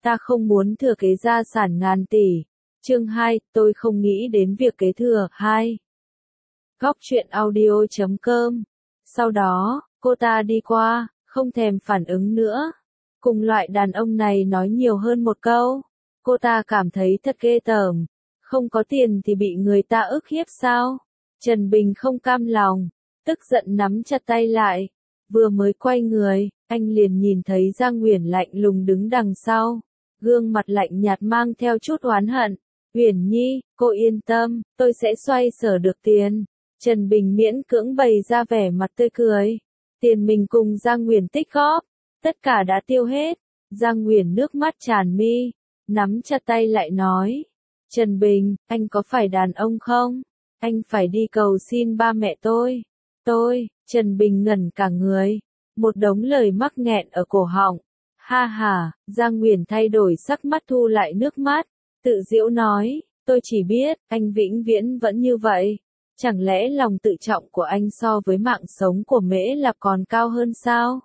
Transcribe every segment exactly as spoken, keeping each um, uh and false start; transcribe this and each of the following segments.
Ta không muốn thừa kế gia sản ngàn tỷ. Chương hai, tôi không nghĩ đến việc kế thừa. hai. Góc truyện audio chấm com. Sau đó, cô ta đi qua, không thèm phản ứng nữa. Cùng loại đàn ông này nói nhiều hơn một câu. Cô ta cảm thấy thật ghê tởm. Không có tiền thì bị người ta ức hiếp sao? Trần Bình không cam lòng, tức giận nắm chặt tay lại. Vừa mới quay người, anh liền nhìn thấy Giang Uyển lạnh lùng đứng đằng sau. Gương mặt lạnh nhạt mang theo chút oán hận. Uyển Nhi, cô yên tâm, tôi sẽ xoay sở được tiền. Trần Bình miễn cưỡng bày ra vẻ mặt tươi cười. Tiền mình cùng Giang Uyển tích góp, tất cả đã tiêu hết. Giang Uyển nước mắt tràn mi, nắm chặt tay lại nói. Trần Bình, anh có phải đàn ông không? Anh phải đi cầu xin ba mẹ tôi. Tôi, Trần Bình ngẩn cả người. Một đống lời mắc nghẹn ở cổ họng. Ha ha, Giang Uyển thay đổi sắc mắt thu lại nước mắt. Tự giễu nói, tôi chỉ biết, anh vĩnh viễn vẫn như vậy. Chẳng lẽ lòng tự trọng của anh so với mạng sống của Mễ Lạp còn cao hơn sao?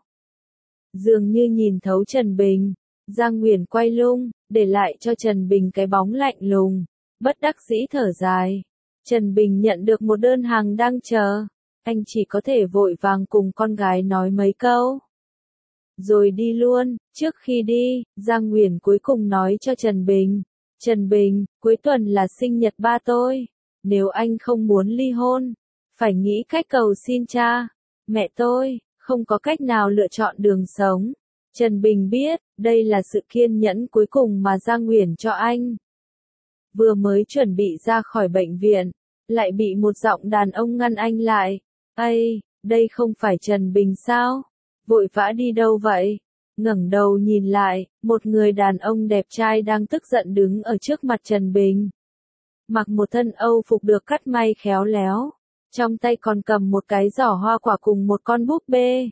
Dường như nhìn thấu Trần Bình, Giang Uyển quay lưng, để lại cho Trần Bình cái bóng lạnh lùng, bất đắc dĩ thở dài. Trần Bình nhận được một đơn hàng đang chờ, anh chỉ có thể vội vàng cùng con gái nói mấy câu. Rồi đi luôn. Trước khi đi, Giang Uyển cuối cùng nói cho Trần Bình. Trần Bình, cuối tuần là sinh nhật ba tôi. Nếu anh không muốn ly hôn, phải nghĩ cách cầu xin cha, mẹ tôi, không có cách nào lựa chọn đường sống. Trần Bình biết, đây là sự kiên nhẫn cuối cùng mà Giang Uyển cho anh. Vừa mới chuẩn bị ra khỏi bệnh viện, lại bị một giọng đàn ông ngăn anh lại. Ây, đây không phải Trần Bình sao? Vội vã đi đâu vậy? Ngẩng đầu nhìn lại, một người đàn ông đẹp trai đang tức giận đứng ở trước mặt Trần Bình. Mặc một thân Âu phục được cắt may khéo léo, trong tay còn cầm một cái giỏ hoa quả cùng một con búp bê.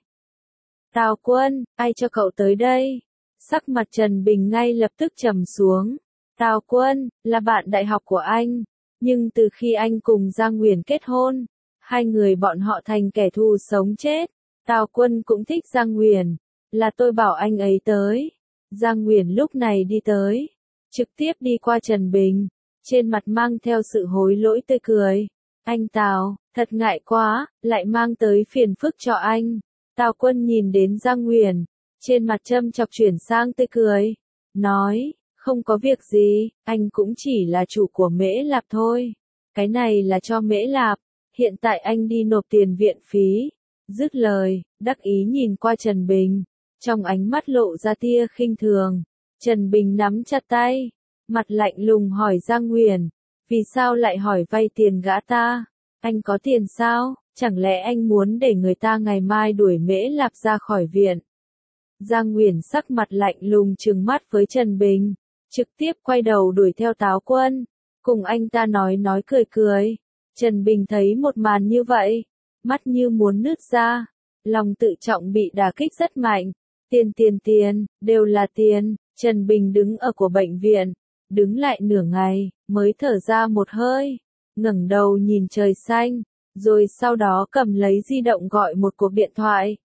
Tào Quân, ai cho cậu tới đây? Sắc mặt Trần Bình ngay lập tức trầm xuống. Tào Quân, là bạn đại học của anh, nhưng từ khi anh cùng Giang Uyển kết hôn, hai người bọn họ thành kẻ thù sống chết. Tào Quân cũng thích Giang Uyển, là tôi bảo anh ấy tới. Giang Uyển lúc này đi tới, trực tiếp đi qua Trần Bình, trên mặt mang theo sự hối lỗi tươi cười. Anh Tào, thật ngại quá, lại mang tới phiền phức cho anh. Tào Quân nhìn đến Giang Uyển, trên mặt châm chọc chuyển sang tươi cười, nói, không có việc gì, anh cũng chỉ là chủ của Mễ Lạp thôi. Cái này là cho Mễ Lạp, hiện tại anh đi nộp tiền viện phí. Dứt lời, đắc ý nhìn qua Trần Bình, trong ánh mắt lộ ra tia khinh thường. Trần Bình nắm chặt tay, mặt lạnh lùng hỏi Giang Uyển, vì sao lại hỏi vay tiền gã ta? Anh có tiền sao? Chẳng lẽ anh muốn để người ta ngày mai đuổi Mễ Lạp ra khỏi viện? Giang Uyển sắc mặt lạnh lùng trừng mắt với Trần Bình, trực tiếp quay đầu đuổi theo Táo Quân, cùng anh ta nói nói cười cười. Trần Bình thấy một màn như vậy, mắt như muốn nứt ra, lòng tự trọng bị đả kích rất mạnh. Tiền tiền tiền, đều là tiền. Trần Bình đứng ở của bệnh viện, đứng lại nửa ngày, mới thở ra một hơi, ngẩng đầu nhìn trời xanh, rồi sau đó cầm lấy di động gọi một cuộc điện thoại.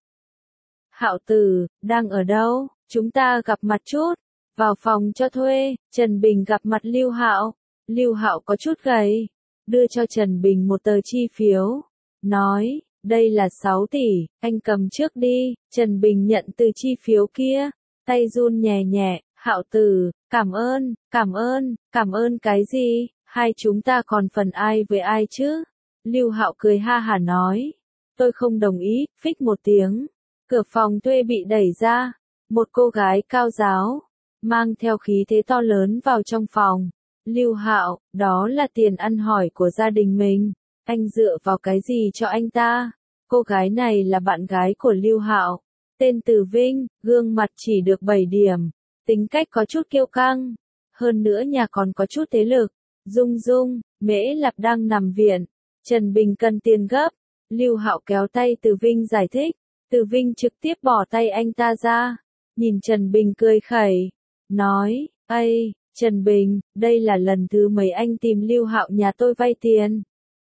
Hạo Tử, đang ở đâu? Chúng ta gặp mặt chút. Vào phòng cho thuê. Trần Bình gặp mặt Lưu Hạo. Lưu Hạo có chút gầy, đưa cho Trần Bình một tờ chi phiếu, nói, đây là sáu tỷ, anh cầm trước đi. Trần Bình nhận từ chi phiếu kia, tay run nhẹ nhẹ. Hạo Tử, cảm ơn, cảm ơn, cảm ơn cái gì? Hai chúng ta còn phần ai với ai chứ? Lưu Hạo cười ha hả nói, tôi không đồng ý. Phích một tiếng, cửa phòng thuê bị đẩy ra, một cô gái cao ráo, mang theo khí thế to lớn vào trong phòng. Lưu Hạo, đó là tiền ăn hỏi của gia đình mình, anh dựa vào cái gì cho anh ta? Cô gái này là bạn gái của Lưu Hạo, tên Từ Vinh, gương mặt chỉ được bảy điểm, tính cách có chút kiêu căng, hơn nữa nhà còn có chút thế lực. Dung Dung, Mễ Lạp đang nằm viện, Trần Bình cần tiền gấp. Lưu Hạo kéo tay Từ Vinh giải thích, Từ Vinh trực tiếp bỏ tay anh ta ra, nhìn Trần Bình cười khẩy, nói, ây, Trần Bình, đây là lần thứ mấy anh tìm Lưu Hạo nhà tôi vay tiền?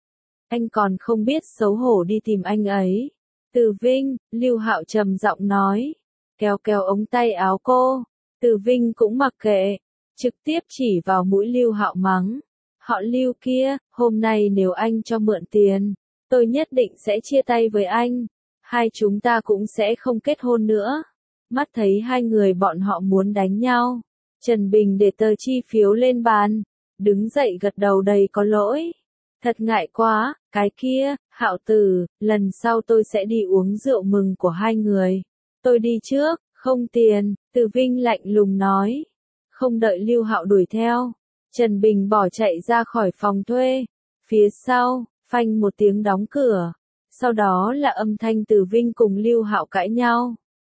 Anh còn không biết xấu hổ đi tìm anh ấy. Từ Vinh, Lưu Hạo trầm giọng nói, kéo kéo ống tay áo cô, Từ Vinh cũng mặc kệ, trực tiếp chỉ vào mũi Lưu Hạo mắng. Họ Lưu kia, hôm nay nếu anh cho mượn tiền, tôi nhất định sẽ chia tay với anh. Hai chúng ta cũng sẽ không kết hôn nữa. Mắt thấy hai người bọn họ muốn đánh nhau. Trần Bình để tờ chi phiếu lên bàn. Đứng dậy gật đầu đầy có lỗi. Thật ngại quá, cái kia, Hạo Tử, lần sau tôi sẽ đi uống rượu mừng của hai người. Tôi đi trước, không tiền, Từ Vinh lạnh lùng nói. Không đợi Lưu Hạo đuổi theo. Trần Bình bỏ chạy ra khỏi phòng thuê. Phía sau, phanh một tiếng đóng cửa. Sau đó là âm thanh Từ Vinh cùng Lưu Hạo cãi nhau.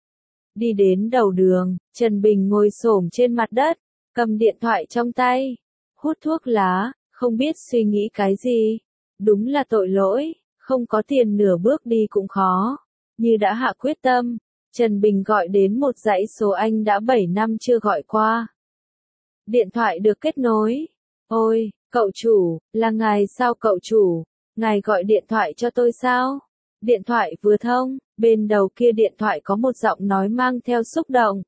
Đi đến đầu đường, Trần Bình ngồi xổm trên mặt đất, cầm điện thoại trong tay, hút thuốc lá, không biết suy nghĩ cái gì. Đúng là tội lỗi, không có tiền nửa bước đi cũng khó. Như đã hạ quyết tâm, Trần Bình gọi đến một dãy số anh đã bảy năm chưa gọi qua. Điện thoại được kết nối. Ôi, cậu chủ, là ngài sao cậu chủ? Ngài gọi điện thoại cho tôi sao? Điện thoại vừa thông, bên đầu kia điện thoại có một giọng nói mang theo xúc động,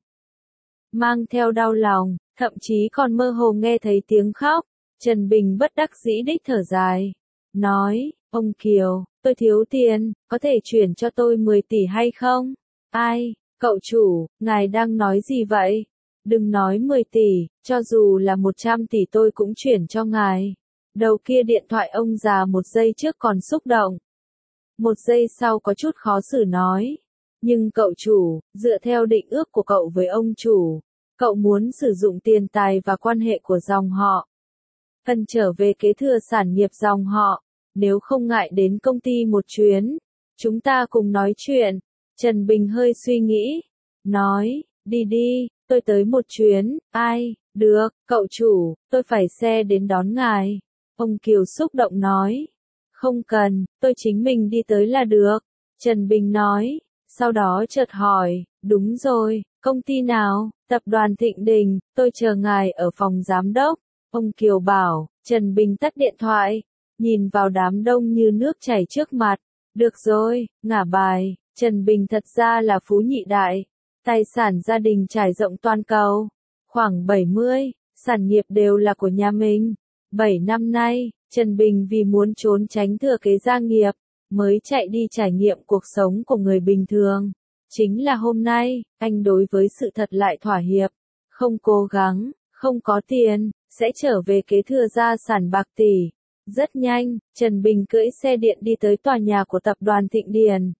mang theo đau lòng, thậm chí còn mơ hồ nghe thấy tiếng khóc. Trần Bình bất đắc dĩ đích thở dài, nói, ông Kiều, tôi thiếu tiền, có thể chuyển cho tôi mười tỷ hay không? Ai, cậu chủ, ngài đang nói gì vậy? Đừng nói mười tỷ, cho dù là một trăm tỷ tôi cũng chuyển cho ngài. Đầu kia điện thoại ông già một giây trước còn xúc động. Một giây sau có chút khó xử nói. Nhưng cậu chủ, dựa theo định ước của cậu với ông chủ, cậu muốn sử dụng tiền tài và quan hệ của dòng họ. Cần trở về kế thừa sản nghiệp dòng họ. Nếu không ngại đến công ty một chuyến, chúng ta cùng nói chuyện. Trần Bình hơi suy nghĩ. Nói, đi đi, tôi tới một chuyến. Ai, được, cậu chủ, tôi phải xe đến đón ngài. Ông Kiều xúc động nói. Không cần, tôi chính mình đi tới là được. Trần Bình nói, sau đó chợt hỏi, đúng rồi, công ty nào? Tập đoàn Thịnh Đình, tôi chờ ngài ở phòng giám đốc. Ông Kiều bảo, Trần Bình tắt điện thoại, nhìn vào đám đông như nước chảy trước mặt. Được rồi, ngả bài, Trần Bình thật ra là phú nhị đại. Tài sản gia đình trải rộng toàn cầu. Khoảng bảy mươi, sản nghiệp đều là của nhà mình. bảy năm nay, Trần Bình vì muốn trốn tránh thừa kế gia nghiệp, mới chạy đi trải nghiệm cuộc sống của người bình thường. Chính là hôm nay, anh đối với sự thật lại thỏa hiệp. Không cố gắng, không có tiền, sẽ trở về kế thừa gia sản bạc tỷ. Rất nhanh, Trần Bình cưỡi xe điện đi tới tòa nhà của tập đoàn Thịnh Điền.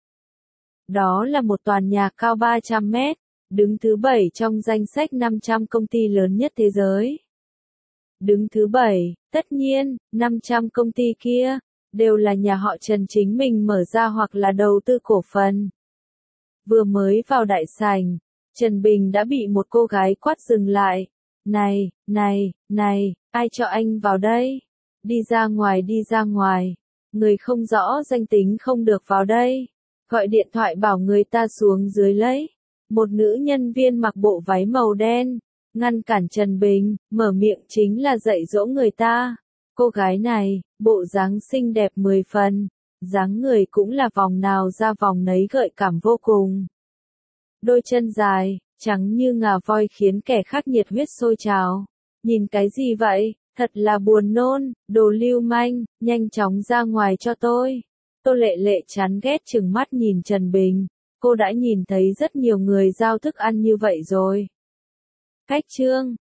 Đó là một tòa nhà cao ba trăm mét, đứng thứ bảy trong danh sách năm trăm công ty lớn nhất thế giới. Đứng thứ bảy, tất nhiên, năm trăm công ty kia, đều là nhà họ Trần chính mình mở ra hoặc là đầu tư cổ phần. Vừa mới vào đại sảnh, Trần Bình đã bị một cô gái quát dừng lại. Này, này, này, ai cho anh vào đây? Đi ra ngoài đi ra ngoài. Người không rõ danh tính không được vào đây. Gọi điện thoại bảo người ta xuống dưới lấy. Một nữ nhân viên mặc bộ váy màu đen, ngăn cản Trần Bình, mở miệng chính là dạy dỗ người ta. Cô gái này, bộ dáng xinh đẹp mười phần, dáng người cũng là vòng nào ra vòng nấy gợi cảm vô cùng. Đôi chân dài, trắng như ngà voi khiến kẻ khác nhiệt huyết sôi trào. Nhìn cái gì vậy, thật là buồn nôn, đồ lưu manh, nhanh chóng ra ngoài cho tôi. Tô Lệ Lệ chán ghét chừng mắt nhìn Trần Bình, cô đã nhìn thấy rất nhiều người giao thức ăn như vậy rồi. Cách chương